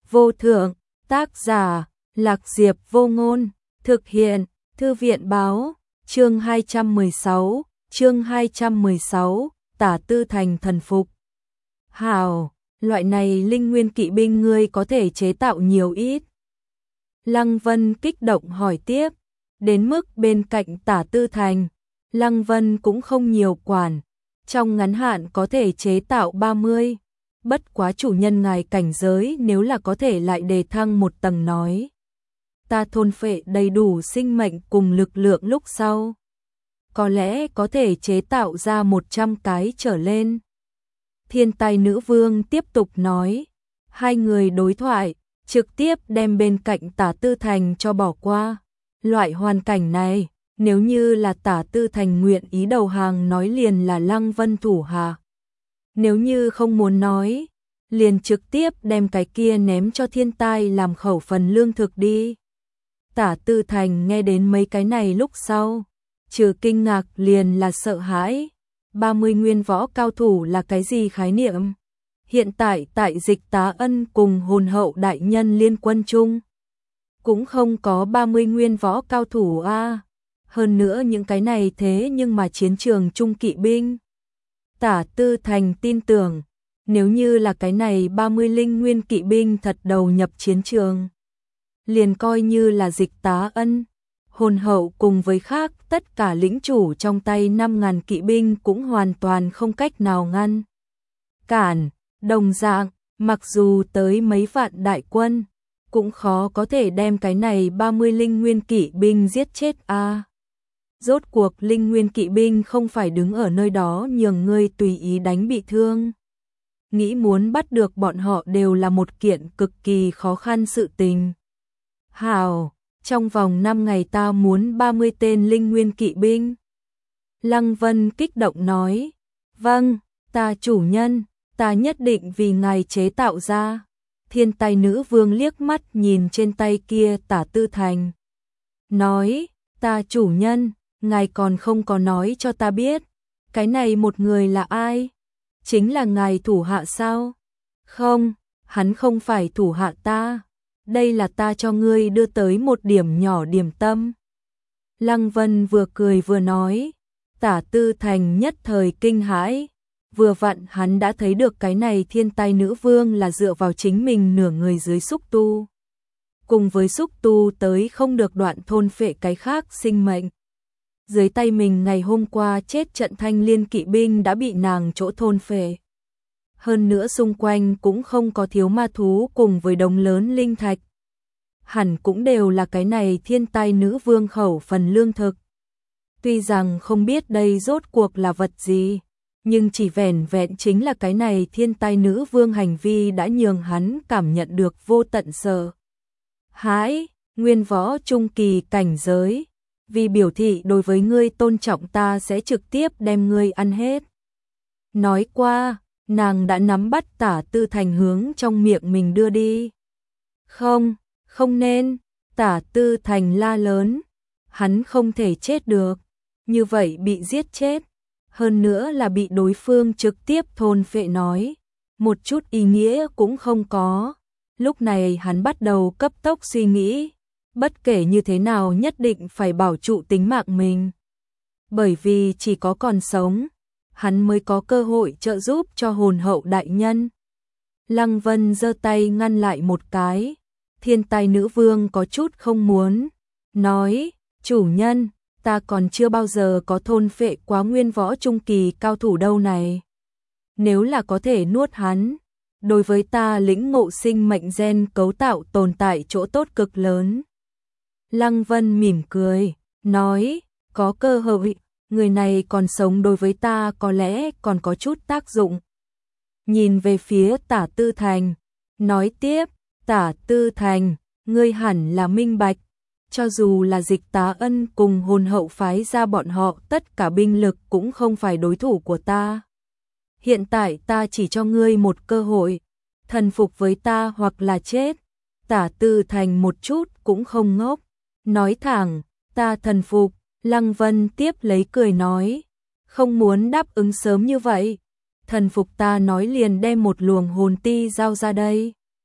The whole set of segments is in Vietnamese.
vô thượng, tác giả, Lạc Diệp Vô Ngôn, thực hiện, Thư viện báo, chương 216, Tả Tư Thành thần phục. Hảo, loại này linh nguyên kỵ binh ngươi có thể chế tạo nhiều ít? Lăng Vân kích động hỏi tiếp, đến mức bên cạnh Tả Tư Thành, Lăng Vân cũng không nhiều quản, trong ngắn hạn có thể chế tạo 30. Bất quá chủ nhân ngài cảnh giới nếu là có thể lại đề thăng một tầng nói. Ta thôn phệ đầy đủ sinh mệnh cùng lực lượng lúc sau. Có lẽ có thể chế tạo ra 100 cái trở lên. Thiên tài nữ vương tiếp tục nói. Hai người đối thoại, trực tiếp đem bên cạnh Tả Tư Thành cho bỏ qua. Loại hoàn cảnh này, nếu như là Tả Tư Thành nguyện ý đầu hàng nói liền là Lăng Vân thủ hạ. Nếu như không muốn nói, liền trực tiếp đem cái kia ném cho thiên tai làm khẩu phần lương thực đi. Tả Tư Thành nghe đến mấy cái này lúc sau, trừ kinh ngạc liền là sợ hãi. 30 nguyên võ cao thủ là cái gì khái niệm? Hiện tại tại Dịch Tá Ân cùng hồn hậu đại nhân liên quân chung, cũng không có 30 nguyên võ cao thủ a. Hơn nữa những cái này thế nhưng mà chiến trường trung kỵ binh. Tả Tư Thành tin tưởng, nếu như là cái này 30 linh nguyên kỵ binh thật đầu nhập chiến trường, liền coi như là Dịch Tá Ân, hồn hậu cùng với khác tất cả lĩnh chủ trong tay 5.000 kỵ binh cũng hoàn toàn không cách nào ngăn cản. Đồng dạng, mặc dù tới mấy vạn đại quân, cũng khó có thể đem cái này 30 linh nguyên kỵ binh giết chết a. Rốt cuộc linh nguyên kỵ binh không phải đứng ở nơi đó nhường ngươi tùy ý đánh bị thương. Nghĩ muốn bắt được bọn họ đều là một kiện cực kỳ khó khăn sự tình. Hảo, trong vòng 5 ngày ta muốn 30 tên linh nguyên kỵ binh. Lăng Vân kích động nói, vâng, ta chủ nhân, ta nhất định vì ngài chế tạo ra. Thiên tài nữ vương liếc mắt nhìn trên tay kia Tả Tư Thành. Nói, ta chủ nhân, ngài còn không có nói cho ta biết, cái này một người là ai? Chính là ngài thủ hạ sao? Không, hắn không phải thủ hạ ta. Đây là ta cho ngươi đưa tới một điểm nhỏ điểm tâm. Lăng Vân vừa cười vừa nói. Tả Tư Thành nhất thời kinh hãi. Vừa vặn hắn đã thấy được cái này thiên tài nữ vương là dựa vào chính mình nửa người dưới xúc tu. Cùng với xúc tu tới không được đoạn thôn phệ cái khác sinh mệnh. Dưới tay mình ngày hôm qua chết trận thanh liên kỵ binh đã bị nàng chỗ thôn phệ. Hơn nữa xung quanh cũng không có thiếu ma thú cùng với đống lớn linh thạch. Hẳn cũng đều là cái này thiên tài nữ vương khẩu phần lương thực. Tuy rằng không biết đây rốt cuộc là vật gì, nhưng chỉ vẻn vẹn chính là cái này thiên tài nữ vương hành vi đã nhường hắn cảm nhận được vô tận sợ hãi. Nguyên võ trung kỳ cảnh giới, vì biểu thị đối với ngươi tôn trọng ta sẽ trực tiếp đem ngươi ăn hết. Nói qua, nàng đã nắm bắt Tả Tư Thành hướng trong miệng mình đưa đi. Không, không nên, Tả Tư Thành la lớn, hắn không thể chết được, như vậy bị giết chết, hơn nữa là bị đối phương trực tiếp thôn phệ nói, một chút ý nghĩa cũng không có. Lúc này hắn bắt đầu cấp tốc suy nghĩ, bất kể như thế nào nhất định phải bảo trụ tính mạng mình. Bởi vì chỉ có còn sống, hắn mới có cơ hội trợ giúp cho hồn hậu đại nhân. Lăng Vân giơ tay ngăn lại một cái. Thiên tài nữ vương có chút không muốn. Nói, chủ nhân, ta còn chưa bao giờ có thôn phệ quá nguyên võ trung kỳ cao thủ đâu này. Nếu là có thể nuốt hắn, đối với ta lĩnh ngộ sinh mệnh gen cấu tạo tồn tại chỗ tốt cực lớn. Lăng Vân mỉm cười, nói, có cơ hội, người này còn sống đối với ta có lẽ còn có chút tác dụng. Nhìn về phía Tả Tư Thành, nói tiếp, Tả Tư Thành, ngươi hẳn là minh bạch, cho dù là Dịch Tá Ân cùng hồn hậu phái ra bọn họ tất cả binh lực cũng không phải đối thủ của ta. Hiện tại ta chỉ cho ngươi một cơ hội, thần phục với ta hoặc là chết. Tả Tư Thành một chút cũng không ngốc, nói thẳng, ta thần phục. Lăng Vân tiếp lấy cười nói, không muốn đáp ứng sớm như vậy, thần phục ta nói liền đem một luồng hồn ti giao ra đây.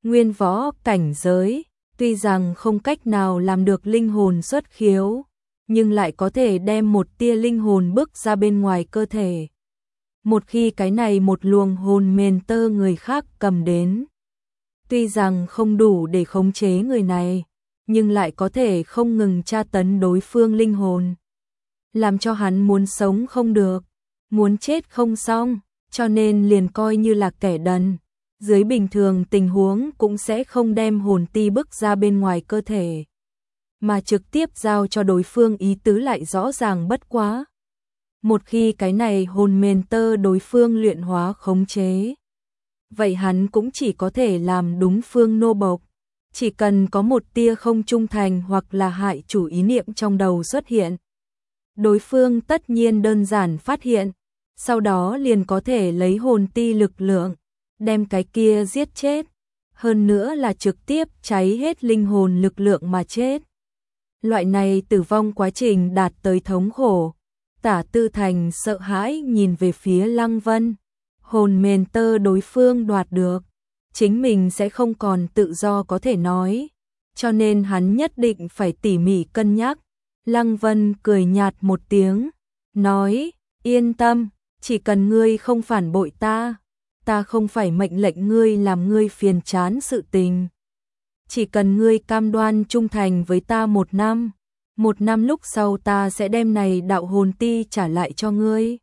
nguyên võ cảnh giới, tuy rằng không cách nào làm được linh hồn xuất khiếu, nhưng lại có thể đem một tia linh hồn bước ra bên ngoài cơ thể. Một khi cái này một luồng hồn mền tơ người khác cầm đến, tuy rằng không đủ để khống chế người này, nhưng lại có thể không ngừng tra tấn đối phương linh hồn, làm cho hắn muốn sống không được, muốn chết không xong, cho nên liền coi như là kẻ đần. Dưới bình thường tình huống cũng sẽ không đem hồn ti bước ra bên ngoài cơ thể, mà trực tiếp giao cho đối phương, ý tứ lại rõ ràng bất quá. Một khi cái này hồn mền tơ đối phương luyện hóa khống chế, vậy hắn cũng chỉ có thể làm đúng phương nô bộc. Chỉ cần có một tia không trung thành hoặc là hại chủ ý niệm trong đầu xuất hiện, đối phương tất nhiên đơn giản phát hiện, sau đó liền có thể lấy hồn ti lực lượng, đem cái kia giết chết, hơn nữa là trực tiếp cháy hết linh hồn lực lượng mà chết. Loại này tử vong quá trình đạt tới thống khổ. Tả Tư Thành sợ hãi nhìn về phía Lăng Vân, hồn mền tơ đối phương đoạt được, chính mình sẽ không còn tự do có thể nói, cho nên hắn nhất định phải tỉ mỉ cân nhắc. Lăng Vân cười nhạt một tiếng, nói, yên tâm, chỉ cần ngươi không phản bội ta, ta không phải mệnh lệnh ngươi làm ngươi phiền chán sự tình. Chỉ cần ngươi cam đoan trung thành với ta 1 năm, 1 năm lúc sau ta sẽ đem này đạo hồn ti trả lại cho ngươi.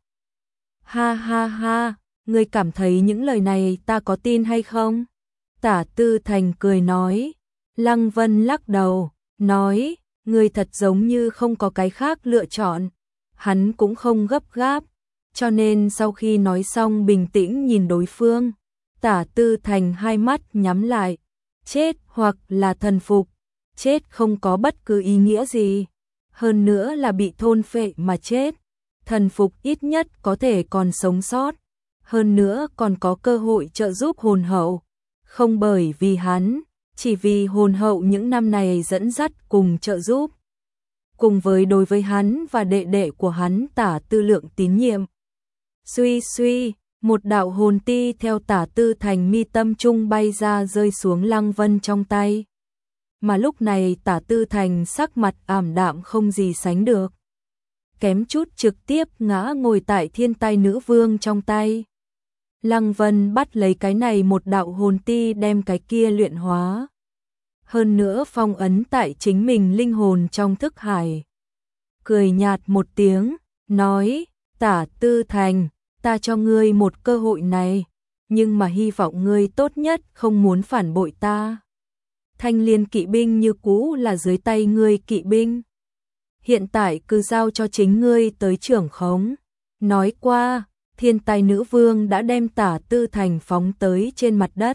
Ha ha ha, ngươi cảm thấy những lời này ta có tin hay không? Tả Tư Thành cười nói. Lăng Vân lắc đầu, nói, ngươi thật giống như không có cái khác lựa chọn. Hắn cũng không gấp gáp, cho nên sau khi nói xong bình tĩnh nhìn đối phương. Tả Tư Thành hai mắt nhắm lại, chết hoặc là thần phục, chết không có bất cứ ý nghĩa gì, hơn nữa là bị thôn phệ mà chết. Thần phục ít nhất có thể còn sống sót, hơn nữa còn có cơ hội trợ giúp hồn hậu, không bởi vì hắn, chỉ vì hồn hậu những năm này dẫn dắt cùng trợ giúp, cùng với đối với hắn và đệ đệ của hắn Tả Tư Lượng tín nhiệm. Suy suy, một đạo hồn ti theo Tả Tư Thành mi tâm trung bay ra rơi xuống Lăng Vân trong tay. Mà lúc này Tả Tư Thành sắc mặt ảm đạm không gì sánh được, kém chút trực tiếp ngã ngồi tại Thiên Tai Nữ Vương trong tay. Lăng Vân bắt lấy cái này một đạo hồn ti đem cái kia luyện hóa, hơn nữa phong ấn tại chính mình linh hồn trong thức hải. Cười nhạt một tiếng, nói, Tả Tư Thành, ta cho ngươi một cơ hội này, nhưng mà hy vọng ngươi tốt nhất không muốn phản bội ta. Thanh Liên kỵ binh như cũ là dưới tay ngươi kỵ binh, hiện tại cứ giao cho chính ngươi tới trưởng khống. Nói qua, Thiên Tai Nữ Vương đã đem Tả Tư Thành phóng tới trên mặt đất.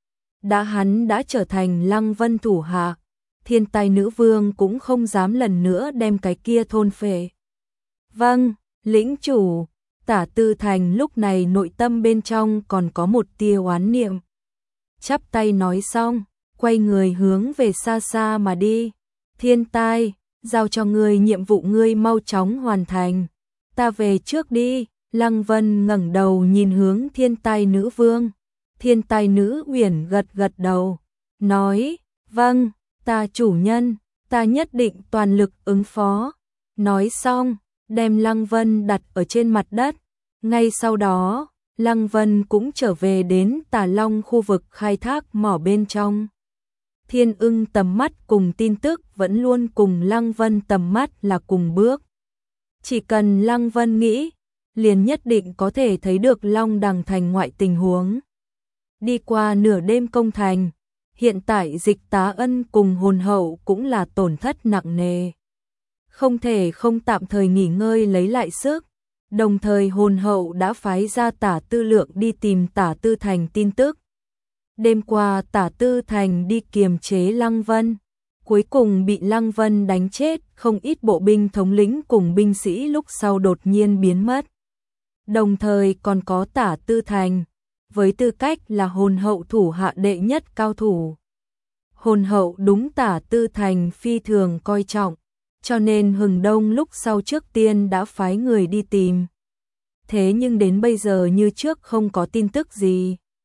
Hắn đã trở thành Lăng Vân thủ hạ, Thiên Tai Nữ Vương cũng không dám lần nữa đem cái kia thôn phệ. Vâng, lĩnh chủ. Tả Tư Thành lúc này nội tâm bên trong còn có một tia oán niệm. Chắp tay nói xong, quay người hướng về xa xa mà đi. Thiên Tai, giao cho ngươi nhiệm vụ, ngươi mau chóng hoàn thành. Ta về trước đi. Lăng Vân ngẩng đầu nhìn hướng Thiên Tai Nữ Vương. Thiên Tai Nữ Uyển gật gật đầu, nói, vâng, ta chủ nhân, ta nhất định toàn lực ứng phó. Nói xong, đem Lăng Vân đặt ở trên mặt đất. Ngay sau đó, Lăng Vân cũng trở về đến Tà Long khu vực khai thác mỏ bên trong. Thiên Ưng tầm mắt cùng tin tức vẫn luôn cùng Lăng Vân tầm mắt là cùng bước. Chỉ cần Lăng Vân nghĩ, liền nhất định có thể thấy được Long Đằng thành ngoại tình huống. Đi qua nửa đêm công thành, hiện tại Dịch Tá Ân cùng hồn hậu cũng là tổn thất nặng nề, không thể không tạm thời nghỉ ngơi lấy lại sức. Đồng thời hồn hậu đã phái ra Tả Tư Lượng đi tìm Tả Tư Thành tin tức. Đêm qua Tả Tư Thành đi kiềm chế Lăng Vân, cuối cùng bị Lăng Vân đánh chết, không ít bộ binh thống lĩnh cùng binh sĩ lúc sau đột nhiên biến mất. Đồng thời còn có Tả Tư Thành, với tư cách là hồn hậu thủ hạ đệ nhất cao thủ. Hồn hậu đúng Tả Tư Thành phi thường coi trọng, cho nên Hừng Đông lúc sau trước tiên đã phái người đi tìm. Thế nhưng đến bây giờ như trước không có tin tức gì.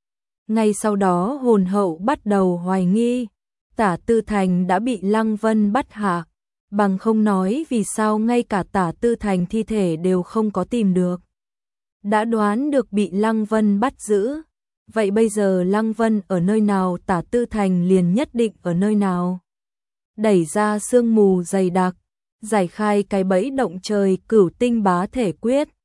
Ngay sau đó hồn hậu bắt đầu hoài nghi, Tả Tư Thành đã bị Lăng Vân bắt hạ, bằng không nói vì sao ngay cả Tả Tư Thành thi thể đều không có tìm được. Đã đoán được bị Lăng Vân bắt giữ, vậy bây giờ Lăng Vân ở nơi nào Tả Tư Thành liền nhất định ở nơi nào. Đẩy ra sương mù dày đặc, giải khai cái bẫy động trời Cửu Tinh Bá Thể Quyết,